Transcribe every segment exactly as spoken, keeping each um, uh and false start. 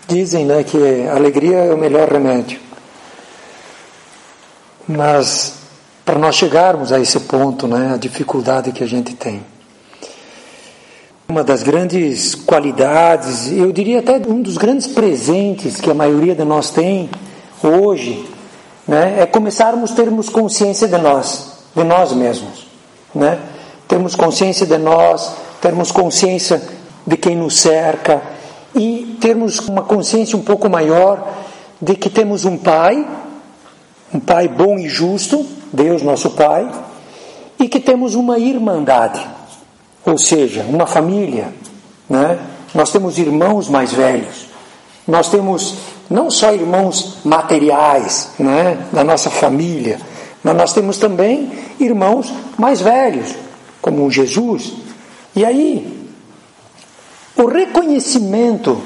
Dizem, né, que a alegria é o melhor remédio. Mas para nós chegarmos a esse ponto, né, a dificuldade que a gente tem. Uma das grandes qualidades, eu diria até um dos grandes presentes que a maioria de nós tem hoje, né, é começarmos a termos consciência de nós, de nós mesmos, né? Termos consciência de nós, termos consciência de quem nos cerca e termos uma consciência um pouco maior de que temos um Pai, um Pai bom e justo, Deus nosso Pai, e que temos uma irmandade, ou seja, uma família, né? Nós temos irmãos mais velhos, nós temos não só irmãos materiais, né, da nossa família, mas nós temos também irmãos mais velhos, como Jesus. E aí, o reconhecimento,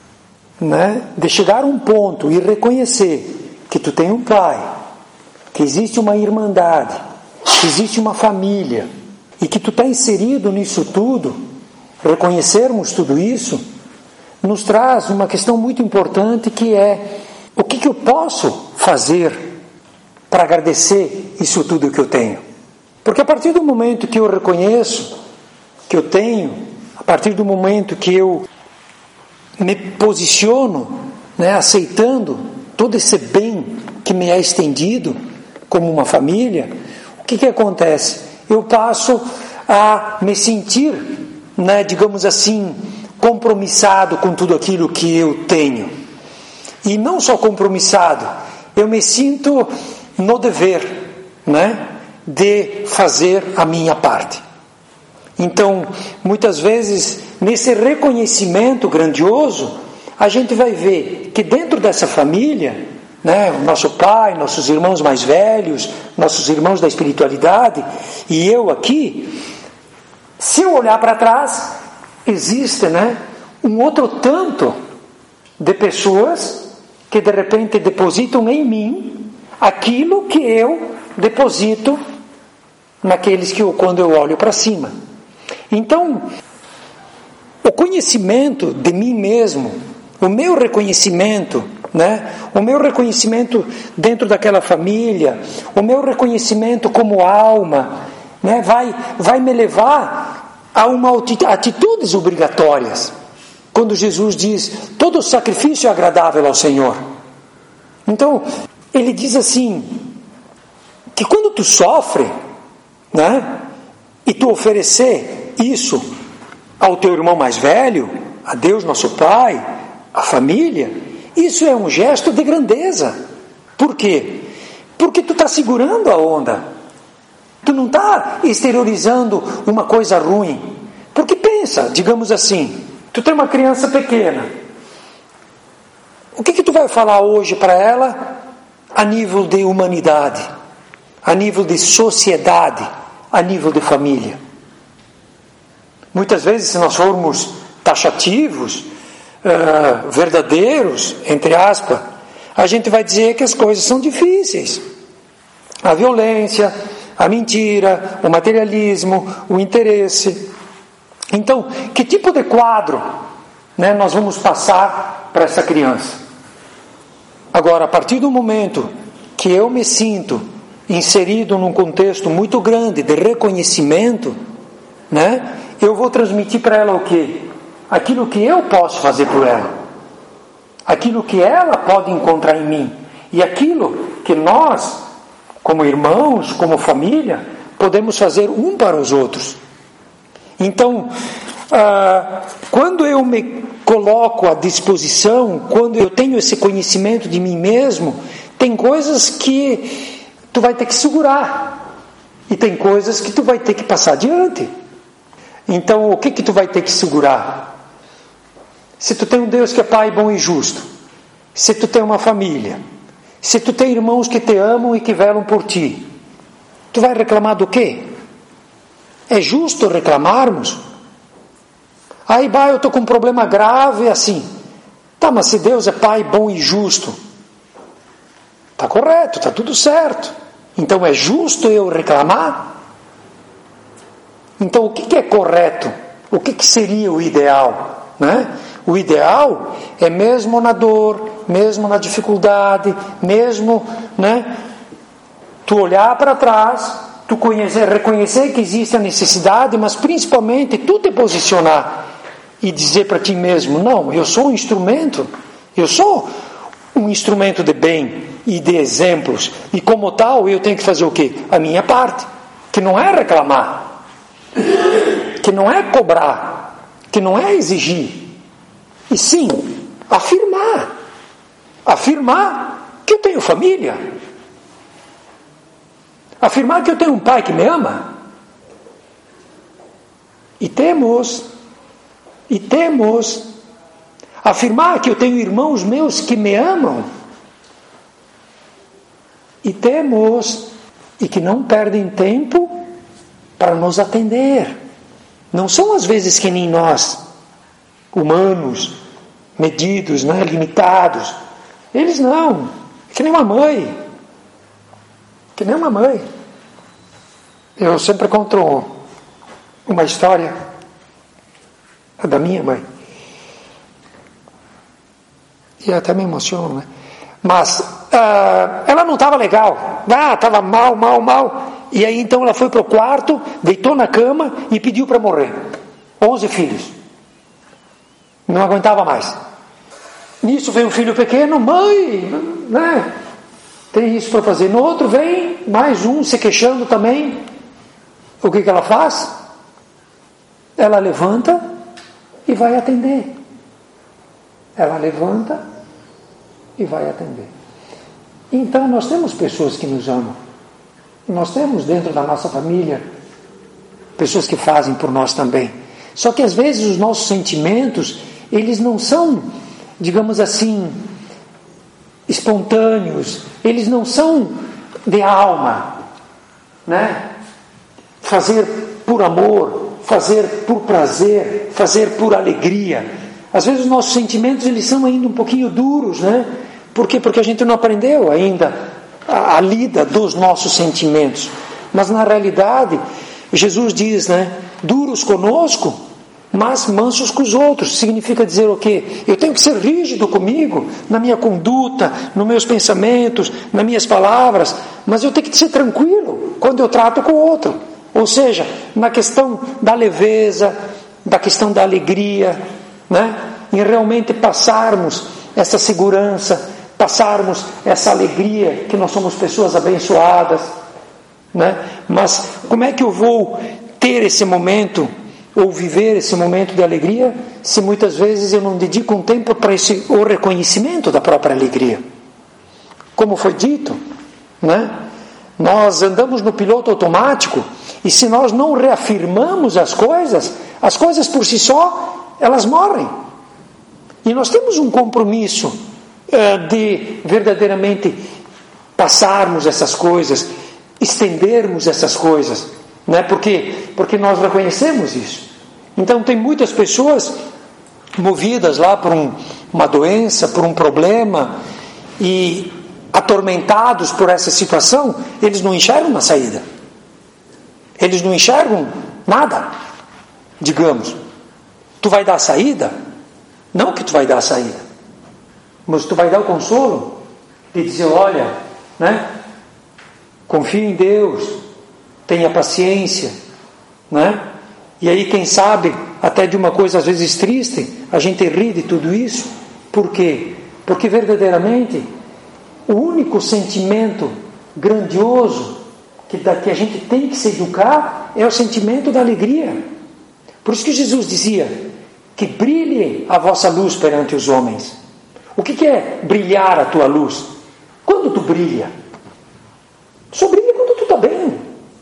né, de chegar a um ponto e reconhecer que tu tem um pai, que existe uma irmandade, que existe uma família, e que tu está inserido nisso tudo, reconhecermos tudo isso, nos traz uma questão muito importante, que é: o que, que eu posso fazer para agradecer isso tudo que eu tenho? Porque a partir do momento que eu reconheço que eu tenho, a partir do momento que eu me posiciono, né, aceitando todo esse bem que me é estendido como uma família, o que, que acontece? Eu passo a me sentir, né, digamos assim, compromissado com tudo aquilo que eu tenho. E não só compromissado, eu me sinto no dever, né, de fazer a minha parte. Então, muitas vezes, nesse reconhecimento grandioso, a gente vai ver que dentro dessa família, né, o nosso pai, nossos irmãos mais velhos, nossos irmãos da espiritualidade, e eu aqui, se eu olhar para trás, existe, né, um outro tanto de pessoas que de repente depositam em mim aquilo que eu deposito naqueles que eu, quando eu olho para cima. Então, o conhecimento de mim mesmo, o meu reconhecimento, né, o meu reconhecimento dentro daquela família, o meu reconhecimento como alma, né, vai, vai me levar a uma atitudes obrigatórias. Quando Jesus diz: todo sacrifício é agradável ao Senhor. Então, ele diz assim, que quando tu sofre, né, e tu oferecer isso ao teu irmão mais velho, a Deus nosso Pai, a família, isso é um gesto de grandeza. Por quê? Porque tu está segurando a onda, tu não está exteriorizando uma coisa ruim. Porque pensa, digamos assim, tu tem uma criança pequena, o que que tu vai falar hoje para ela a nível de humanidade, a nível de sociedade, a nível de família? Muitas vezes, se nós formos taxativos, uh, verdadeiros, entre aspas, a gente vai dizer que as coisas são difíceis. A violência, a mentira, o materialismo, o interesse. Então, que tipo de quadro, né, nós vamos passar para essa criança? Agora, a partir do momento que eu me sinto inserido num contexto muito grande de reconhecimento, né, eu vou transmitir para ela o quê? Aquilo que eu posso fazer por ela, aquilo que ela pode encontrar em mim, e aquilo que nós, como irmãos, como família, podemos fazer um para os outros. Então, ah, quando eu me coloco à disposição, quando eu tenho esse conhecimento de mim mesmo, tem coisas que tu vai ter que segurar, e tem coisas que tu vai ter que passar adiante. Então, o que que tu vai ter que segurar? Se tu tem um Deus que é Pai bom e justo, se tu tem uma família, se tu tem irmãos que te amam e que velam por ti, tu vai reclamar do quê? É justo reclamarmos? Aí, bah, eu estou com um problema grave assim. Tá, mas se Deus é Pai bom e justo, está correto, está tudo certo. Então é justo eu reclamar? Então o que, que é correto? O que, que seria o ideal? Né? O ideal é mesmo na dor, mesmo na dificuldade, mesmo, né, tu olhar para trás, tu conhecer, reconhecer que existe a necessidade, mas principalmente tu te posicionar e dizer para ti mesmo, não, eu sou um instrumento, eu sou um instrumento de bem e de exemplos, e como tal eu tenho que fazer o quê? A minha parte, que não é reclamar, que não é cobrar, que não é exigir, e sim afirmar, afirmar que eu tenho família, afirmar que eu tenho um pai que me ama, e temos, e temos, afirmar que eu tenho irmãos meus que me amam, e temos, e que não perdem tempo para nos atender. Não são às vezes que nem nós, humanos, medidos, né, limitados. Eles não, que nem uma mãe, que nem uma mãe. Eu sempre conto uma história da minha mãe. E até me emociono, né? Mas uh, ela não estava legal. Ah, estava mal, mal, mal. E aí então ela foi para o quarto, deitou na cama e pediu para morrer. Onze filhos. Não aguentava mais. Nisso veio um filho pequeno, mãe, né? Tem isso para fazer. No outro vem mais um se queixando também. O que que ela faz? Ela levanta e vai atender. Ela levanta e vai atender. Então nós temos pessoas que nos amam. Nós temos dentro da nossa família pessoas que fazem por nós também. Só que às vezes os nossos sentimentos, eles não são, digamos assim, espontâneos, eles não são de alma, né? Fazer por amor, fazer por prazer, fazer por alegria. Às vezes os nossos sentimentos, eles são ainda um pouquinho duros, né? Por quê? Porque a gente não aprendeu ainda a, a lida dos nossos sentimentos. Mas na realidade, Jesus diz, né? Duros conosco, mas mansos com os outros. Significa dizer o quê? Eu tenho que ser rígido comigo, na minha conduta, nos meus pensamentos, nas minhas palavras, mas eu tenho que ser tranquilo quando eu trato com o outro. Ou seja, na questão da leveza, da questão da alegria, né? Em realmente passarmos essa segurança, passarmos essa alegria, que nós somos pessoas abençoadas, né? Mas como é que eu vou ter esse momento, ou viver esse momento de alegria, se muitas vezes eu não dedico um tempo para esse, o reconhecimento da própria alegria? Como foi dito, né? Nós andamos no piloto automático, e se nós não reafirmamos as coisas, as coisas por si só, elas morrem. E nós temos um compromisso uh, de verdadeiramente passarmos essas coisas, estendermos essas coisas, né? Por quê? Porque nós reconhecemos isso. Então tem muitas pessoas movidas lá por um, uma doença, por um problema, e atormentados por essa situação, eles não enxergam uma saída. Eles não enxergam nada. Digamos, tu vai dar a saída? Não que tu vai dar a saída, mas tu vai dar o consolo de dizer, olha, né? Confie em Deus, tenha paciência, né? E aí quem sabe até de uma coisa às vezes triste a gente ri de tudo isso. Por quê? Porque verdadeiramente o único sentimento grandioso que, da, que a gente tem que se educar é o sentimento da alegria. Por isso que Jesus dizia que brilhe a vossa luz perante os homens. O que, que é brilhar a tua luz? Quando tu brilha? Só brilha quando tu está bem.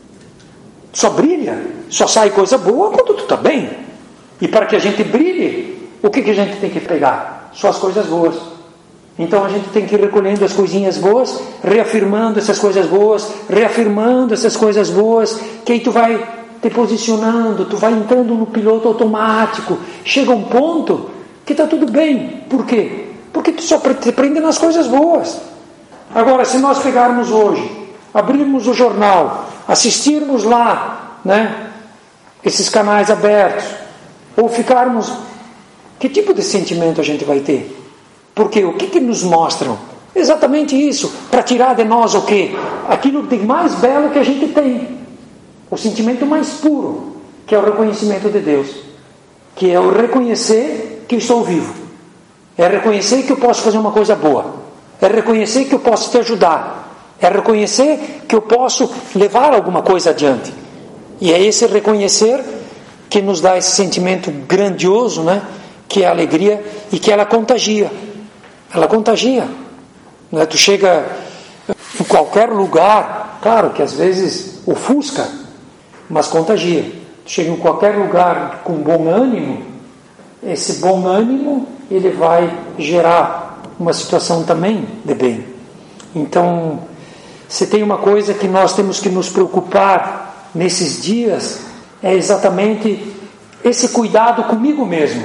Só brilha, só sai coisa boa quando tu está bem. E para que a gente brilhe, o que, que a gente tem que pegar? Só as coisas boas. Então a gente tem que ir recolhendo as coisinhas boas, reafirmando essas coisas boas, reafirmando essas coisas boas, que aí tu vai te posicionando, tu vai entrando no piloto automático. Chega um ponto que está tudo bem. Por quê? Porque tu só te prende nas coisas boas. Agora, se nós pegarmos hoje, abrirmos o jornal, assistirmos lá, né, esses canais abertos, ou ficarmos Que tipo de sentimento a gente vai ter? Porque o que, que nos mostram? Exatamente isso, para tirar de nós o quê? Aquilo de mais belo que a gente tem, o sentimento mais puro, que é o reconhecimento de Deus, que é o reconhecer que eu estou vivo, é reconhecer que eu posso fazer uma coisa boa, é reconhecer que eu posso te ajudar, é reconhecer que eu posso levar alguma coisa adiante. E é esse reconhecer que nos dá esse sentimento grandioso, né? Que é a alegria e que ela contagia. Ela contagia. Né? Tu chega em qualquer lugar, claro que às vezes ofusca, mas contagia. Tu chega em qualquer lugar com bom ânimo, esse bom ânimo ele vai gerar uma situação também de bem. Então, se tem uma coisa que nós temos que nos preocupar nesses dias, é exatamente esse cuidado comigo mesmo.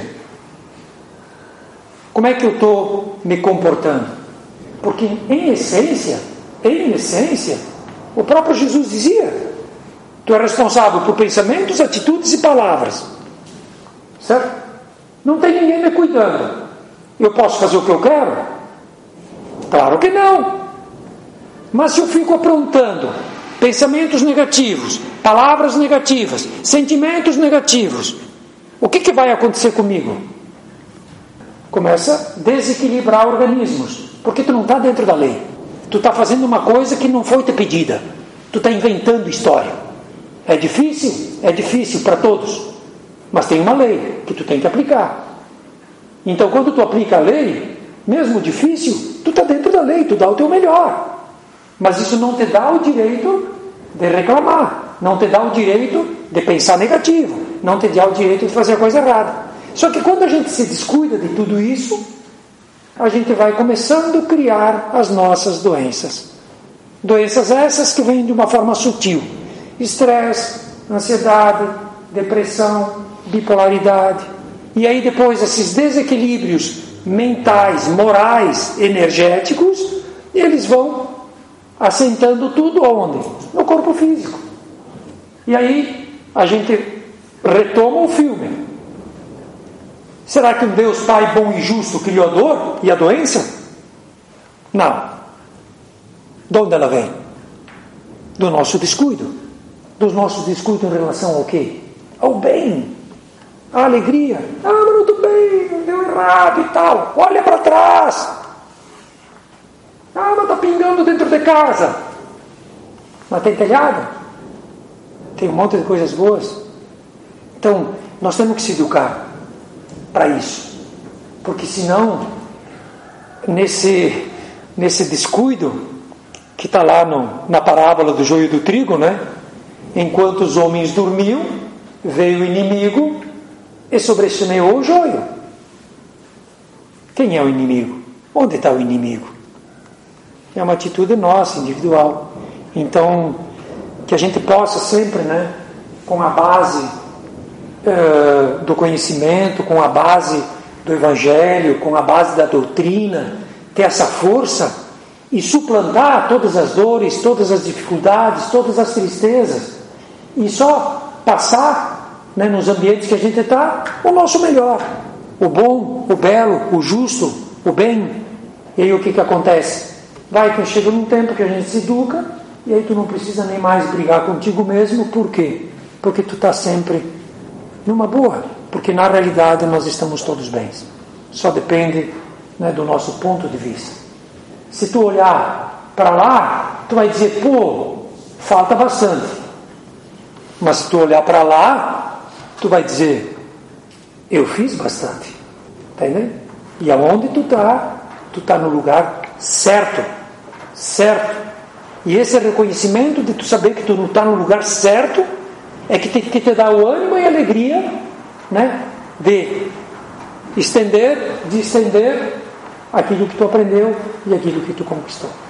Como é que eu estou me comportando? Porque em essência, em essência, o próprio Jesus dizia: tu é responsável por pensamentos, atitudes e palavras. Certo? Não tem ninguém me cuidando. Eu posso fazer o que eu quero? Claro que não. Mas se eu fico aprontando pensamentos negativos, palavras negativas, sentimentos negativos, o que, que vai acontecer comigo? Começa a desequilibrar organismos, porque tu não está dentro da lei. Tu está fazendo uma coisa que não foi te pedida. Tu está inventando história. É difícil? É difícil para todos. Mas tem uma lei que tu tem que aplicar. Então, quando tu aplica a lei, mesmo difícil, tu está dentro da lei, tu dá o teu melhor. Mas isso não te dá o direito de reclamar, não te dá o direito de pensar negativo, não te dá o direito de fazer a coisa errada. Só que quando a gente se descuida de tudo isso, a gente vai começando a criar as nossas doenças. Doenças essas que vêm de uma forma sutil. Estresse, ansiedade, depressão, bipolaridade. E aí depois esses desequilíbrios mentais, morais, energéticos, eles vão assentando tudo onde? No corpo físico. E aí a gente retoma o filme. Será que um Deus Pai bom e justo criou a dor e a doença? Não. De onde ela vem? Do nosso descuido. Do nosso descuido em relação ao quê? Ao bem. À alegria. Ah, mas não estou bem, deu errado e tal. Olha para trás. Ah, mas está pingando dentro de casa. Mas tem telhado? Tem um monte de coisas boas. Então, nós temos que se educar para isso, porque senão nesse, nesse descuido que está lá no, na parábola do joio e do trigo, né? Enquanto os homens dormiam, veio o inimigo e sobressemeou o joio. Quem é o inimigo? Onde está o inimigo? É uma atitude nossa, individual. Então, que a gente possa sempre, né, com a base do conhecimento, com a base do Evangelho, com a base da doutrina, ter essa força e suplantar todas as dores, todas as dificuldades, todas as tristezas, e só passar, né, nos ambientes que a gente está, o nosso melhor, o bom, o belo, o justo, o bem. E aí o que que acontece? Vai que chega num tempo que a gente se educa, e aí tu não precisa nem mais brigar contigo mesmo. Por quê? Porque tu está sempre numa boa, porque na realidade nós estamos todos bem. Só depende, né, do nosso ponto de vista. Se tu olhar para lá, tu vai dizer: pô, falta bastante. Mas se tu olhar para lá, tu vai dizer: eu fiz bastante. Tá entendendo? E aonde tu está, tu está no lugar certo. Certo. E esse reconhecimento de tu saber que tu não está no lugar certo é que te, que te dá o ânimo e a alegria, né, de estender, de estender aquilo que tu aprendeu e aquilo que tu conquistou.